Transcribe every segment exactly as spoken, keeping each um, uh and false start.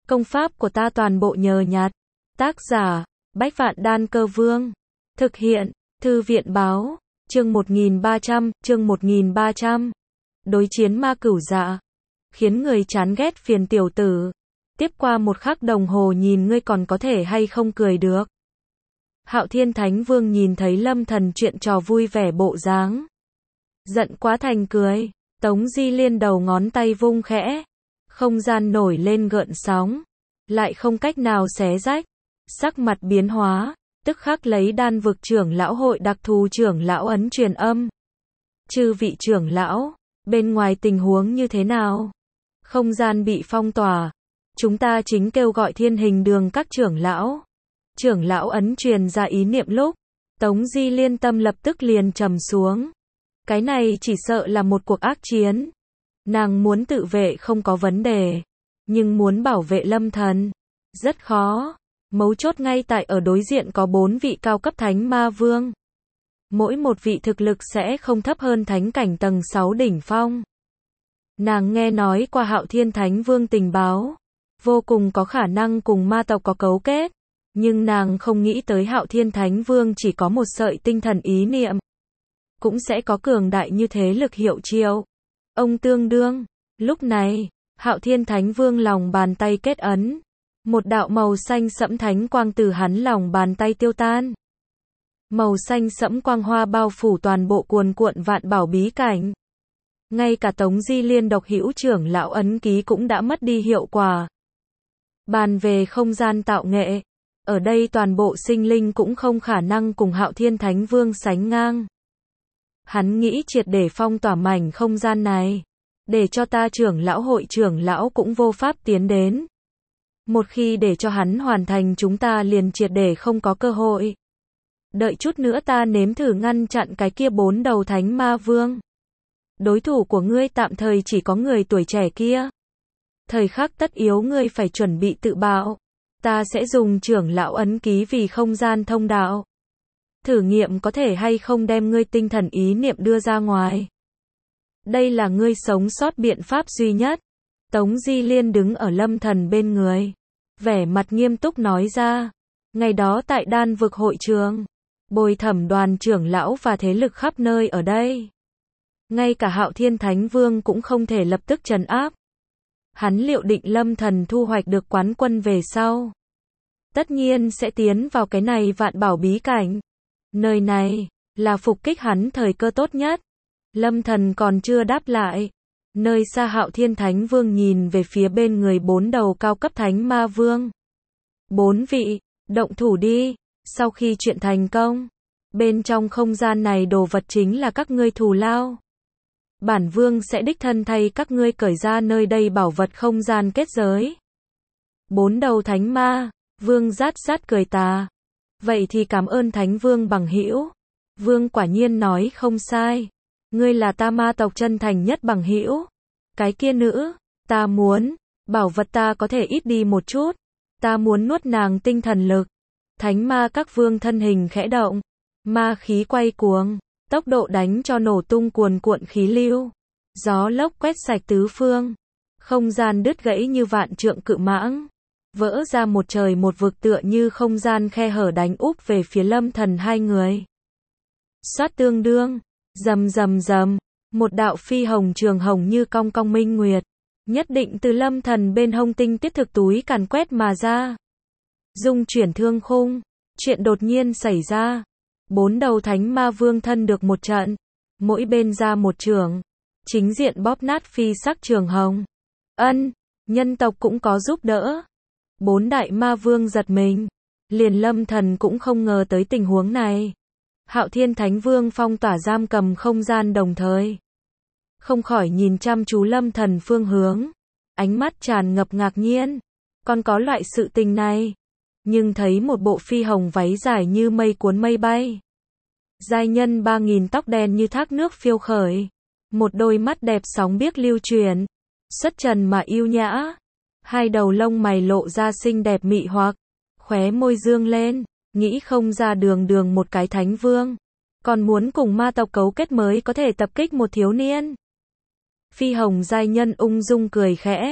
Công pháp của ta toàn bộ nhờ nhặt. Tác giả, Bách Vạn Đan Cơ Vương. Thực hiện, Thư viện Báo. Chương một nghìn ba trăm, chương một nghìn ba trăm. Đối chiến ma cửu dạ. Khiến người chán ghét phiền tiểu tử. Tiếp qua một khắc đồng hồ nhìn ngươi còn có thể hay không cười được. Hạo Thiên Thánh Vương nhìn thấy Lâm Thần chuyện trò vui vẻ bộ dáng. Giận quá thành cười. Tống Di Liên đầu ngón tay vung khẽ. Không gian nổi lên gợn sóng. Lại không cách nào xé rách. Sắc mặt biến hóa. Tức khắc lấy đan vực trưởng lão hội đặc thù trưởng lão ấn truyền âm. Chư vị trưởng lão, bên ngoài tình huống như thế nào? Không gian bị phong tỏa. Chúng ta chính kêu gọi thiên hình đường các trưởng lão. Trưởng lão ấn truyền ra ý niệm lúc. Tống Di Liên tâm lập tức liền trầm xuống. Cái này chỉ sợ là một cuộc ác chiến. Nàng muốn tự vệ không có vấn đề. Nhưng muốn bảo vệ Lâm Thần. Rất khó. Mấu chốt ngay tại ở đối diện có bốn vị cao cấp thánh ma vương. Mỗi một vị thực lực sẽ không thấp hơn thánh cảnh tầng sáu đỉnh phong. Nàng nghe nói qua Hạo Thiên Thánh Vương tình báo. Vô cùng có khả năng cùng ma tộc có cấu kết. Nhưng nàng không nghĩ tới Hạo Thiên Thánh Vương chỉ có một sợi tinh thần ý niệm. Cũng sẽ có cường đại như thế lực hiệu triệu. Ông tương đương. Lúc này, Hạo Thiên Thánh Vương lòng bàn tay kết ấn. Một đạo màu xanh sẫm thánh quang từ hắn lòng bàn tay tiêu tan. Màu xanh sẫm quang hoa bao phủ toàn bộ cuồn cuộn vạn bảo bí cảnh. Ngay cả Tống Di Liên độc hữu trưởng lão ấn ký cũng đã mất đi hiệu quả. Bàn về không gian tạo nghệ, ở đây toàn bộ sinh linh cũng không khả năng cùng Hạo Thiên Thánh Vương sánh ngang. Hắn nghĩ triệt để phong tỏa mảnh không gian này, để cho ta trưởng lão hội trưởng lão cũng vô pháp tiến đến. Một khi để cho hắn hoàn thành chúng ta liền triệt để không có cơ hội. Đợi chút nữa ta nếm thử ngăn chặn cái kia bốn đầu thánh ma vương. Đối thủ của ngươi tạm thời chỉ có người tuổi trẻ kia. Thời khắc tất yếu ngươi phải chuẩn bị tự bạo. Ta sẽ dùng trưởng lão ấn ký vì không gian thông đạo. Thử nghiệm có thể hay không đem ngươi tinh thần ý niệm đưa ra ngoài. Đây là ngươi sống sót biện pháp duy nhất. Tống Di Liên đứng ở Lâm Thần bên người. Vẻ mặt nghiêm túc nói ra. Ngày đó tại đan vực hội trường. Bồi thẩm đoàn trưởng lão và thế lực khắp nơi ở đây. Ngay cả Hạo Thiên Thánh Vương cũng không thể lập tức trấn áp. Hắn liệu định Lâm Thần thu hoạch được quán quân về sau. Tất nhiên sẽ tiến vào cái này vạn bảo bí cảnh. Nơi này, là phục kích hắn thời cơ tốt nhất. Lâm Thần còn chưa đáp lại. Nơi xa Hạo Thiên Thánh Vương nhìn về phía bên người bốn đầu cao cấp thánh ma vương. Bốn vị, động thủ đi. Sau khi chuyện thành công, bên trong không gian này đồ vật chính là các ngươi thù lao. Bản vương sẽ đích thân thay các ngươi cởi ra nơi đây bảo vật không gian kết giới. Bốn đầu thánh ma, vương rát rát cười tà. Vậy thì cảm ơn Thánh Vương bằng hữu. Vương quả nhiên nói không sai. Ngươi là ta ma tộc chân thành nhất bằng hữu. Cái kia nữ, ta muốn, bảo vật ta có thể ít đi một chút. Ta muốn nuốt nàng tinh thần lực. Thánh ma các vương thân hình khẽ động. Ma khí quay cuồng. Tốc độ đánh cho nổ tung cuồn cuộn khí lưu. Gió lốc quét sạch tứ phương. Không gian đứt gãy như vạn trượng cự mãng. Vỡ ra một trời một vực tựa như không gian khe hở đánh úp về phía Lâm Thần hai người. Xoát tương đương. Rầm rầm rầm. Một đạo phi hồng trường hồng như cong cong minh nguyệt. Nhất định từ Lâm Thần bên hông tinh tiết thực túi càn quét mà ra. Dung chuyển thương khung. Chuyện đột nhiên xảy ra. Bốn đầu thánh ma vương thân được một trận. Mỗi bên ra một trường. Chính diện bóp nát phi sắc trường hồng. Ân, nhân tộc cũng có giúp đỡ. Bốn đại ma vương giật mình. Liền Lâm Thần cũng không ngờ tới tình huống này. Hạo Thiên Thánh Vương phong tỏa giam cầm không gian đồng thời. Không khỏi nhìn chăm chú Lâm Thần phương hướng. Ánh mắt tràn ngập ngạc nhiên. Còn có loại sự tình này. Nhưng thấy một bộ phi hồng váy dài như mây cuốn mây bay. Giai nhân ba nghìn tóc đen như thác nước phiêu khởi. Một đôi mắt đẹp sóng biếc lưu truyền. Xuất trần mà yêu nhã. Hai đầu lông mày lộ ra xinh đẹp mị hoặc. Khóe môi dương lên. Nghĩ không ra đường đường một cái thánh vương. Còn muốn cùng ma tộc cấu kết mới có thể tập kích một thiếu niên. Phi hồng giai nhân ung dung cười khẽ.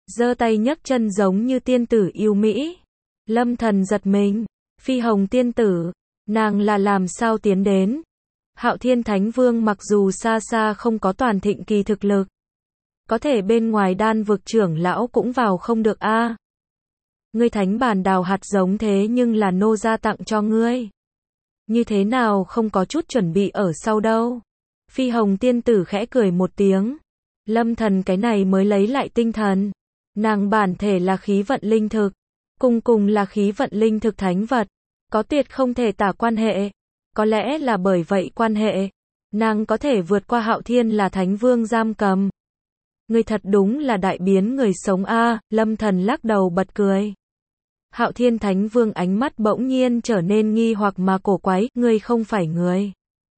giơ tay nhấc chân giống như tiên tử yêu mỹ. Lâm Thần giật mình, Phi Hồng tiên tử, nàng là làm sao tiến đến? Hạo Thiên Thánh Vương mặc dù xa xa không có toàn thịnh kỳ thực lực, có thể bên ngoài đan vực trưởng lão cũng vào không được a. À. Ngươi thánh bản đào hạt giống thế nhưng là nô gia tặng cho ngươi. Như thế nào không có chút chuẩn bị ở sau đâu. Phi Hồng tiên tử khẽ cười một tiếng. Lâm Thần cái này mới lấy lại tinh thần. Nàng bản thể là khí vận linh thực, cùng cùng là khí vận linh thực thánh vật, có tuyệt không thể tả quan hệ. Có lẽ là bởi vậy quan hệ, nàng có thể vượt qua Hạo Thiên là Thánh Vương giam cầm. Ngươi thật đúng là đại biến người sống a, à, Lâm Thần lắc đầu bật cười. Hạo Thiên Thánh Vương ánh mắt bỗng nhiên trở nên nghi hoặc mà cổ quái, ngươi không phải người.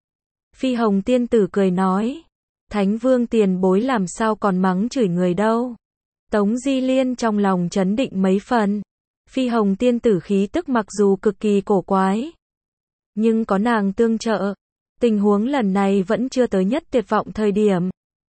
Phi Hồng tiên tử cười nói, Thánh Vương tiền bối làm sao còn mắng chửi người đâu. Tống Di Liên trong lòng chấn định mấy phần. Phi Hồng tiên tử khí tức mặc dù cực kỳ cổ quái, nhưng có nàng tương trợ, tình huống lần này vẫn chưa tới nhất tuyệt vọng thời điểm.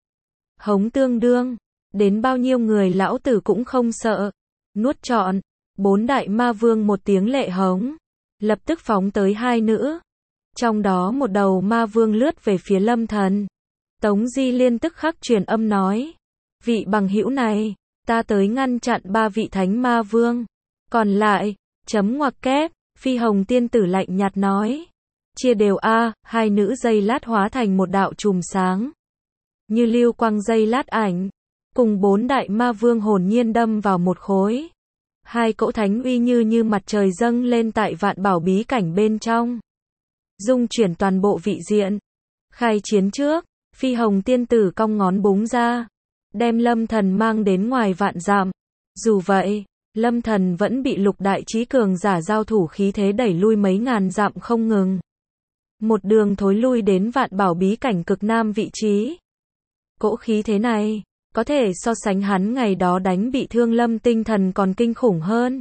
Hống tương đương, đến bao nhiêu người lão tử cũng không sợ. Nuốt trọn, bốn đại ma vương một tiếng lệ hống, lập tức phóng tới hai nữ. Trong đó một đầu ma vương lướt về phía Lâm Thần. Tống Di Liên tức khắc truyền âm nói, vị bằng hữu này, ta tới ngăn chặn ba vị thánh ma vương. Còn lại, chấm ngoặc kép, Phi Hồng tiên tử lạnh nhạt nói. Chia đều a, à, hai nữ dây lát hóa thành một đạo chùm sáng. Như lưu quang dây lát ảnh, cùng bốn đại ma vương hồn nhiên đâm vào một khối. Hai cỗ thánh uy như như mặt trời dâng lên tại vạn bảo bí cảnh bên trong. Dung chuyển toàn bộ vị diện. Khai chiến trước, Phi Hồng tiên tử cong ngón búng ra, đem Lâm Thần mang đến ngoài vạn dặm. Dù vậy, Lâm Thần vẫn bị lục đại trí cường giả giao thủ khí thế đẩy lui mấy ngàn dặm không ngừng. Một đường thối lui đến vạn bảo bí cảnh cực nam vị trí. Cỗ khí thế này, có thể so sánh hắn ngày đó đánh bị thương Lâm Tinh Thần còn kinh khủng hơn.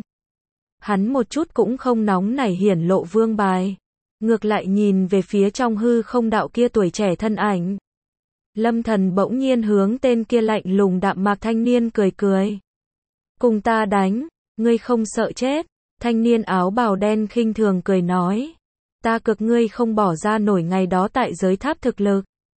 Hắn một chút cũng không nóng nảy hiển lộ vương bài. Ngược lại nhìn về phía trong hư không đạo kia tuổi trẻ thân ảnh. Lâm Thần bỗng nhiên hướng tên kia lạnh lùng đạm mạc thanh niên cười cười. Cùng ta đánh, ngươi không sợ chết. Thanh niên áo bào đen khinh thường cười nói. Ta cực ngươi không bỏ ra nổi ngày đó tại giới tháp thực lực.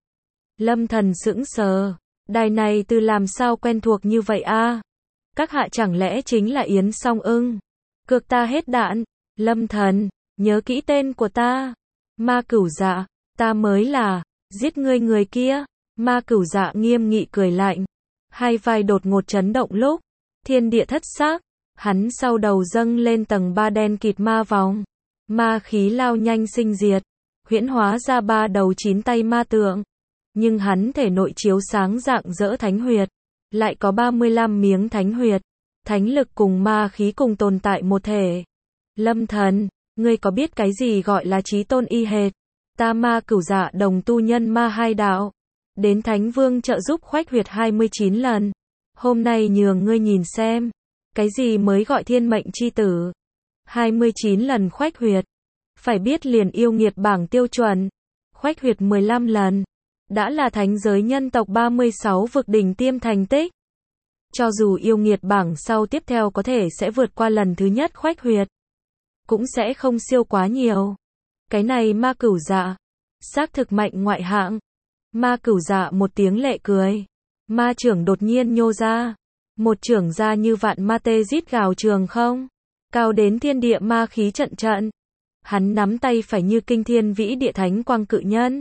Lâm Thần sững sờ. Đài này từ làm sao quen thuộc như vậy a? À? Các hạ chẳng lẽ chính là Yến Song Ưng? Cược ta hết đạn. Lâm Thần, nhớ kỹ tên của ta. Ma Cửu Dạ, ta mới là, giết ngươi người kia. Ma Cửu Dạ nghiêm nghị cười lạnh. Hai vai đột ngột chấn động lúc, thiên địa thất xác, hắn sau đầu dâng lên tầng ba đen kịt ma vòng. Ma khí lao nhanh sinh diệt, huyễn hóa ra ba đầu chín tay ma tượng. Nhưng hắn thể nội chiếu sáng rạng rỡ thánh huyệt, lại có ba mươi lăm miếng thánh huyệt, thánh lực cùng ma khí cùng tồn tại một thể. Lâm Thần, ngươi có biết cái gì gọi là chí tôn y hệt? Ta Ma Cửu Dạ đồng tu nhân ma hai đạo, đến Thánh Vương trợ giúp khoách huyệt hai mươi chín lần. Hôm nay nhường ngươi nhìn xem, cái gì mới gọi thiên mệnh chi tử. hai mươi chín lần khoách huyệt, phải biết liền yêu nghiệt bảng tiêu chuẩn, khoách huyệt mười lăm lần. Đã là thánh giới nhân tộc ba mươi sáu vực đỉnh tiêm thành tích. Cho dù yêu nghiệt bảng sau tiếp theo có thể sẽ vượt qua lần thứ nhất khoách huyệt, cũng sẽ không siêu quá nhiều. Cái này Ma Cửu Dạ, xác thực mạnh ngoại hạng. Ma Cửu Dạ một tiếng lệ cười. Ma trưởng đột nhiên nhô ra. Một trưởng ra như vạn ma tê rít gào trường không. Cao đến thiên địa ma khí trận trận. Hắn nắm tay phải như kinh thiên vĩ địa thánh quang cự nhân.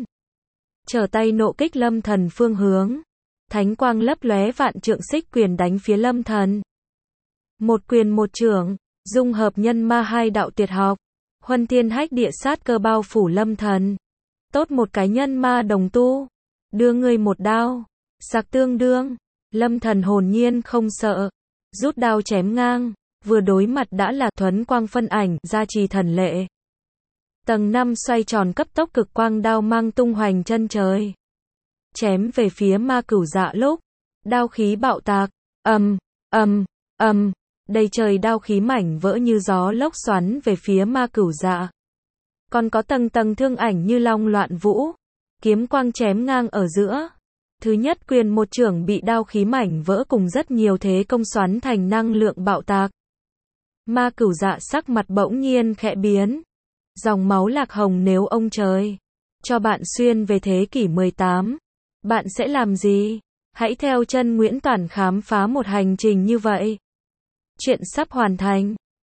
Trở tay nộ kích Lâm Thần phương hướng. Thánh quang lấp lóe vạn trượng xích quyền đánh phía Lâm Thần. Một quyền một trưởng, dung hợp nhân ma hai đạo tuyệt học. Huân thiên hách địa sát cơ bao phủ Lâm Thần. Tốt một cái nhân ma đồng tu. Đưa ngươi một đao. Sặc tương đương. Lâm Thần hồn nhiên không sợ. Rút đao chém ngang. Vừa đối mặt đã là thuấn quang phân ảnh, gia trì thần lệ. Tầng năm xoay tròn cấp tốc cực quang đao mang tung hoành chân trời. Chém về phía Ma Cửu Dạ lúc. Đao khí bạo tạc. Ầm, ầm, ầm. Đầy trời đao khí mảnh vỡ như gió lốc xoắn về phía Ma Cửu Dạ. Còn có tầng tầng thương ảnh như long loạn vũ. Kiếm quang chém ngang ở giữa. Thứ nhất, quyền một trưởng bị đao khí mảnh vỡ cùng rất nhiều thế công xoắn thành năng lượng bạo tạc. Ma Cửu Dạ sắc mặt bỗng nhiên khẽ biến. Dòng máu lạc hồng, nếu ông trời cho bạn xuyên về thế kỷ mười tám, bạn sẽ làm gì? Hãy theo chân Nguyễn Toản khám phá một hành trình như vậy. Chuyện sắp hoàn thành.